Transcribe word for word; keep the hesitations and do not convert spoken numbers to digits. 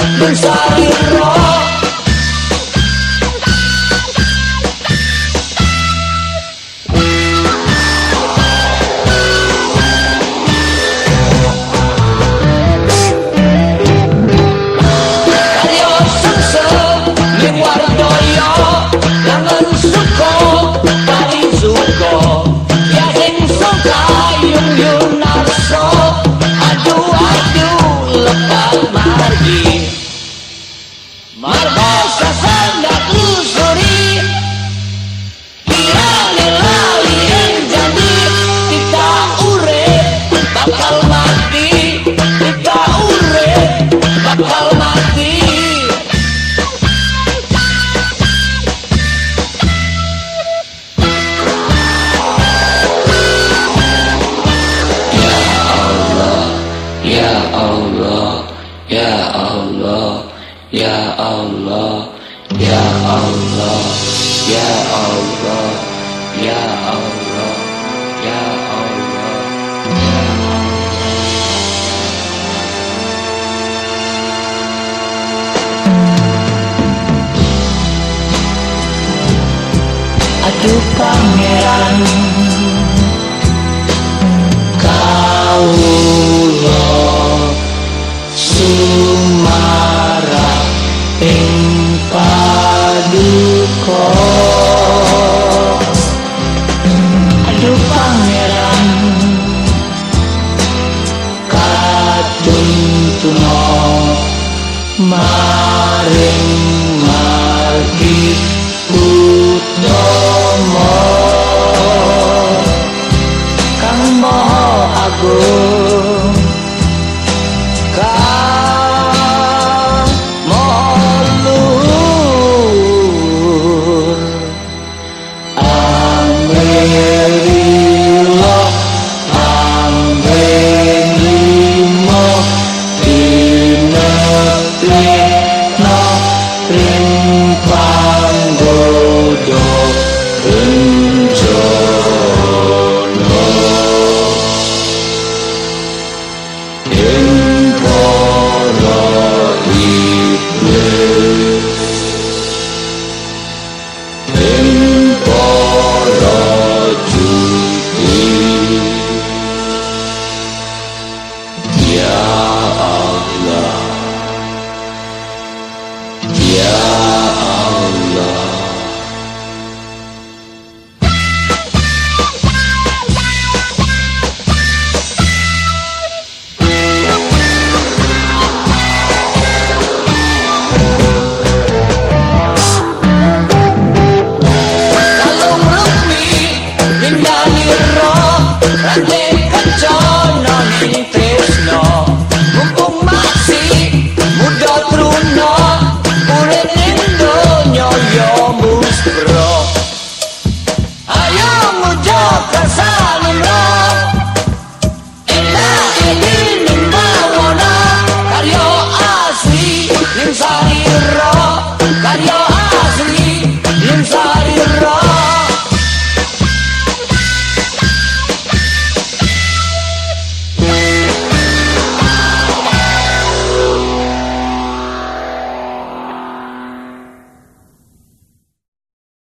Sariro Karyo sungsem ning wardoyo langen suko paling suko ya sing suka yung yung narso aduh aduh lepas margi Marbasa sangat lusuri Lali-lali yang jadi Kita urip bakal mati Kita urip bakal mati Ya Allah Ya Allah Ya Allah Ya Allah Ya Allah Ya Allah Ya Allah Ya Allah Aduh pangeran Kaulo Sumara ing paduka aduh pangeran katuntuna maring margi utama kang maha agung Sariro